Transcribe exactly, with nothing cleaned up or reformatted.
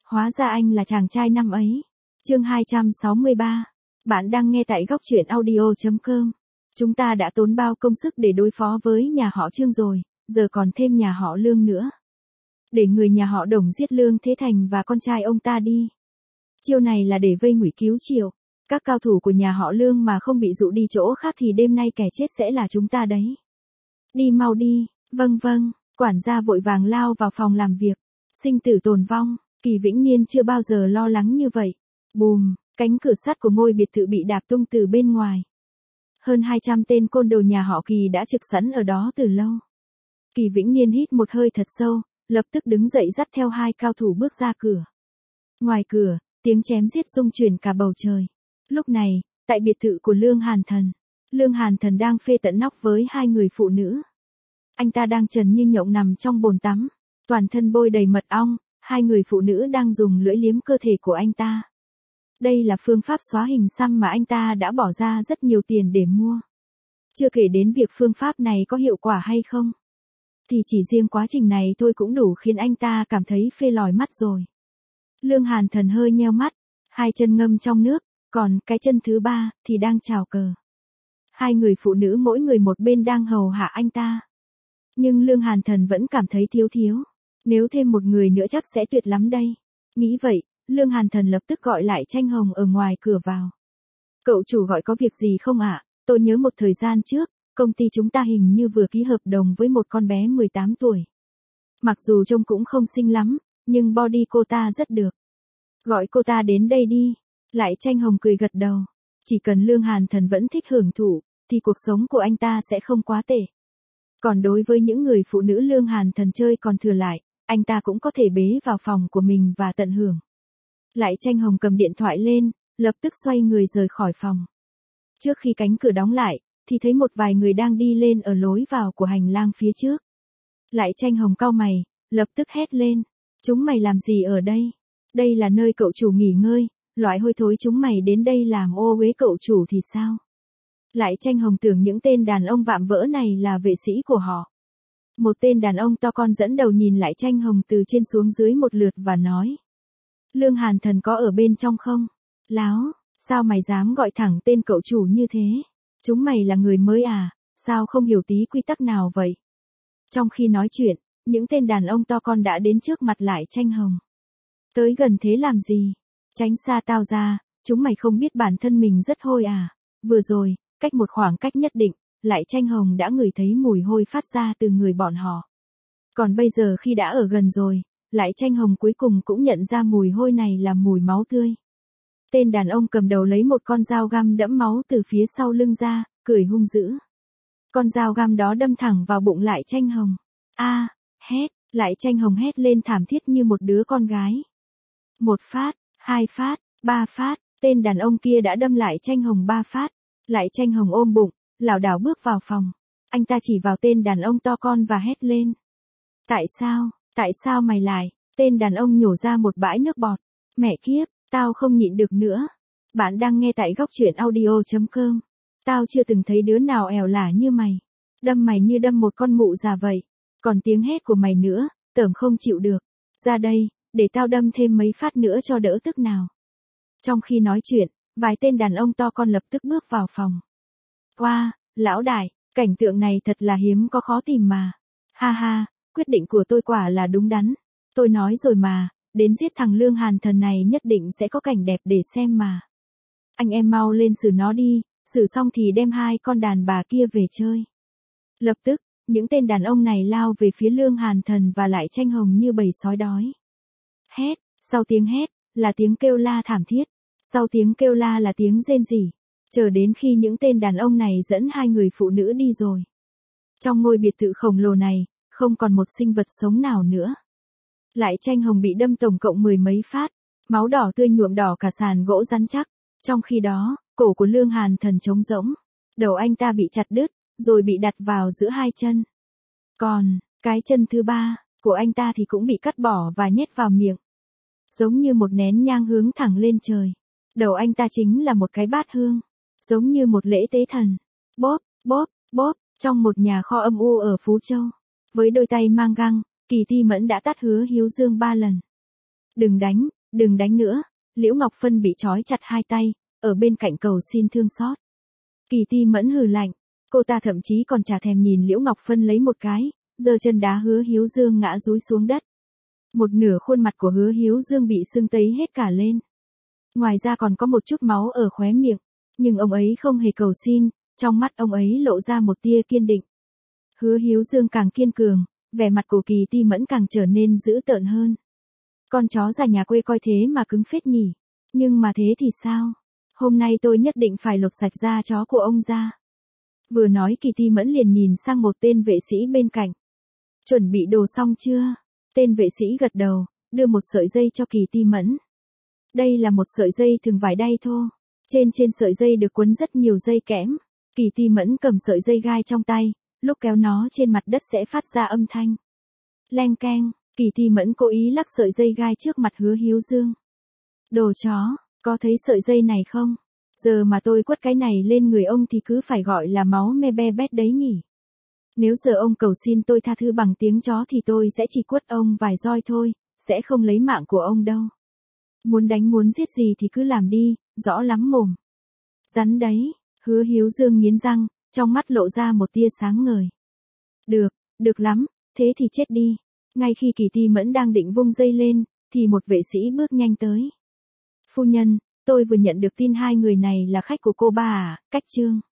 Hóa ra anh là chàng trai năm ấy. Chương hai trăm sáu mươi ba. Bạn đang nghe tại góc truyện audio chấm com. Chúng ta đã tốn bao công sức để đối phó với nhà họ Trương rồi, giờ còn thêm nhà họ Lương nữa. Để người nhà họ Đồng giết Lương Thế Thành và con trai ông ta đi. Chiêu này là để vây ngụy cứu Triệu. Các cao thủ của nhà họ Lương mà không bị dụ đi chỗ khác thì đêm nay kẻ chết sẽ là chúng ta đấy. Đi mau đi. Vâng vâng. Quản gia vội vàng lao vào phòng làm việc. Sinh tử tồn vong, Kỳ Vĩnh Niên chưa bao giờ lo lắng như vậy. Bùm, cánh cửa sắt của ngôi biệt thự bị đạp tung từ bên ngoài. Hơn hai trăm tên côn đồ nhà họ Kỳ đã trực sẵn ở đó từ lâu. Kỳ Vĩnh Niên hít một hơi thật sâu, lập tức đứng dậy dắt theo hai cao thủ bước ra cửa. Ngoài cửa, tiếng chém giết rung chuyển cả bầu trời. Lúc này, tại biệt thự của Lương Hàn Thần, Lương Hàn Thần đang phê tận nóc với hai người phụ nữ. Anh ta đang trần như nhộng nằm trong bồn tắm, toàn thân bôi đầy mật ong, hai người phụ nữ đang dùng lưỡi liếm cơ thể của anh ta. Đây là phương pháp xóa hình xăm mà anh ta đã bỏ ra rất nhiều tiền để mua. Chưa kể đến việc phương pháp này có hiệu quả hay không, thì chỉ riêng quá trình này thôi cũng đủ khiến anh ta cảm thấy phê lòi mắt rồi. Lương Hàn Thần hơi nheo mắt, hai chân ngâm trong nước, còn cái chân thứ ba thì đang chào cờ. Hai người phụ nữ mỗi người một bên đang hầu hạ anh ta. Nhưng Lương Hàn Thần vẫn cảm thấy thiếu thiếu. Nếu thêm một người nữa chắc sẽ tuyệt lắm đây. Nghĩ vậy, Lương Hàn Thần lập tức gọi lại Tranh Hồng ở ngoài cửa vào. Cậu chủ gọi có việc gì không ạ? À? Tôi nhớ một thời gian trước, công ty chúng ta hình như vừa ký hợp đồng với một con bé mười tám tuổi. Mặc dù trông cũng không xinh lắm, nhưng body cô ta rất được. Gọi cô ta đến đây đi. Lại Tranh Hồng cười gật đầu. Chỉ cần Lương Hàn Thần vẫn thích hưởng thụ, thì cuộc sống của anh ta sẽ không quá tệ. Còn đối với những người phụ nữ Lương Hàn Thần chơi còn thừa lại, anh ta cũng có thể bế vào phòng của mình và tận hưởng. Lại Tranh Hồng cầm điện thoại lên, lập tức xoay người rời khỏi phòng. Trước khi cánh cửa đóng lại, thì thấy một vài người đang đi lên ở lối vào của hành lang phía trước. Lại Tranh Hồng cau mày, lập tức hét lên. Chúng mày làm gì ở đây? Đây là nơi cậu chủ nghỉ ngơi, loại hôi thối chúng mày đến đây làm ô uế cậu chủ thì sao? Lại Tranh Hồng tưởng những tên đàn ông vạm vỡ này là vệ sĩ của họ. Một tên đàn ông to con dẫn đầu nhìn Lại Tranh Hồng từ trên xuống dưới một lượt và nói. Lương Hàn Thần có ở bên trong không? Láo, sao mày dám gọi thẳng tên cậu chủ như thế? Chúng mày là người mới à, sao không hiểu tí quy tắc nào vậy? Trong khi nói chuyện, những tên đàn ông to con đã đến trước mặt Lại Tranh Hồng. Tới gần thế làm gì? Tránh xa tao ra, chúng mày không biết bản thân mình rất hôi à? Vừa rồi, cách một khoảng cách nhất định, Lại Tranh Hồng đã ngửi thấy mùi hôi phát ra từ người bọn họ. Còn bây giờ khi đã ở gần rồi, Lại Tranh Hồng cuối cùng cũng nhận ra mùi hôi này là mùi máu tươi. Tên đàn ông cầm đầu lấy một con dao găm đẫm máu từ phía sau lưng ra, cười hung dữ. Con dao găm đó đâm thẳng vào bụng Lại Tranh Hồng. A, hét, Lại Tranh Hồng hét lên thảm thiết như một đứa con gái. Một phát, hai phát, ba phát, tên đàn ông kia đã đâm Lại Tranh Hồng ba phát. Lại Tranh Hồng ôm bụng, lảo đảo bước vào phòng. Anh ta chỉ vào tên đàn ông to con và hét lên. Tại sao, tại sao mày lại? Tên đàn ông nhổ ra một bãi nước bọt. Mẹ kiếp, tao không nhịn được nữa. Bạn đang nghe tại góc truyện audio chấm com. Tao chưa từng thấy đứa nào ẻo lả như mày. Đâm mày như đâm một con mụ già vậy. Còn tiếng hét của mày nữa, tởm không chịu được. Ra đây, để tao đâm thêm mấy phát nữa cho đỡ tức nào. Trong khi nói chuyện, vài tên đàn ông to con lập tức bước vào phòng. Wow, lão đại, cảnh tượng này thật là hiếm có khó tìm mà. Ha ha, quyết định của tôi quả là đúng đắn. Tôi nói rồi mà, đến giết thằng Lương Hàn Thần này nhất định sẽ có cảnh đẹp để xem mà. Anh em mau lên xử nó đi, xử xong thì đem hai con đàn bà kia về chơi. Lập tức, những tên đàn ông này lao về phía Lương Hàn Thần và Lại Tranh Hồng như bầy sói đói. Hét, sau tiếng hét, là tiếng kêu la thảm thiết. Sau tiếng kêu la là tiếng rên rỉ, chờ đến khi những tên đàn ông này dẫn hai người phụ nữ đi rồi. Trong ngôi biệt thự khổng lồ này, không còn một sinh vật sống nào nữa. Lại Tranh Hồng bị đâm tổng cộng mười mấy phát, máu đỏ tươi nhuộm đỏ cả sàn gỗ rắn chắc. Trong khi đó, cổ của Lương Hàn Thần trống rỗng, đầu anh ta bị chặt đứt, rồi bị đặt vào giữa hai chân. Còn, cái chân thứ ba, của anh ta thì cũng bị cắt bỏ và nhét vào miệng. Giống như một nén nhang hướng thẳng lên trời. Đầu anh ta chính là một cái bát hương, giống như một lễ tế thần. Bóp, bóp, bóp, trong một nhà kho âm u ở Phú Châu. Với đôi tay mang găng, Kỳ Ti Mẫn đã tát Hứa Hiếu Dương ba lần. Đừng đánh, Đừng đánh nữa. Liễu Ngọc Phân bị trói chặt hai tay, ở bên cạnh cầu xin thương xót. Kỳ Ti Mẫn hừ lạnh. Cô ta thậm chí còn chả thèm nhìn Liễu Ngọc Phân lấy một cái, giơ chân đá Hứa Hiếu Dương ngã dúi xuống đất. Một nửa khuôn mặt của Hứa Hiếu Dương bị sưng tấy hết cả lên. Ngoài ra còn có một chút máu ở khóe miệng, nhưng ông ấy không hề cầu xin, trong mắt ông ấy lộ ra một tia kiên định. Hứa Hiếu Dương càng kiên cường, vẻ mặt của Kỳ Ti Mẫn càng trở nên dữ tợn hơn. Con chó già nhà quê coi thế mà cứng phết nhỉ. Nhưng mà thế thì sao? Hôm nay tôi nhất định phải lột sạch da chó của ông ra. Vừa nói Kỳ Ti Mẫn liền nhìn sang một tên vệ sĩ bên cạnh. Chuẩn bị đồ xong chưa? Tên vệ sĩ gật đầu, đưa một sợi dây cho Kỳ Ti Mẫn. Đây là một sợi dây thừng vải đay thô. Trên trên sợi dây được quấn rất nhiều dây kẽm. Kỳ Ti Mẫn cầm sợi dây gai trong tay, lúc kéo nó trên mặt đất sẽ phát ra âm thanh. Leng keng, Kỳ Ti Mẫn cố ý lắc sợi dây gai trước mặt Hứa Hiếu Dương. Đồ chó, có thấy sợi dây này không? Giờ mà tôi quất cái này lên người ông thì cứ phải gọi là máu me be bét đấy nhỉ. Nếu giờ ông cầu xin tôi tha thứ bằng tiếng chó thì tôi sẽ chỉ quất ông vài roi thôi, sẽ không lấy mạng của ông đâu. Muốn đánh muốn giết gì thì cứ làm đi, rõ lắm mồm. Rắn đấy, Hứa Hiếu Dương nghiến răng, trong mắt lộ ra một tia sáng ngời. Được, được lắm, thế thì chết đi. Ngay khi Kỳ Ti Mẫn đang định vung dây lên, thì một vệ sĩ bước nhanh tới. Phu nhân, tôi vừa nhận được tin hai người này là khách của cô ba à, Cách Trương.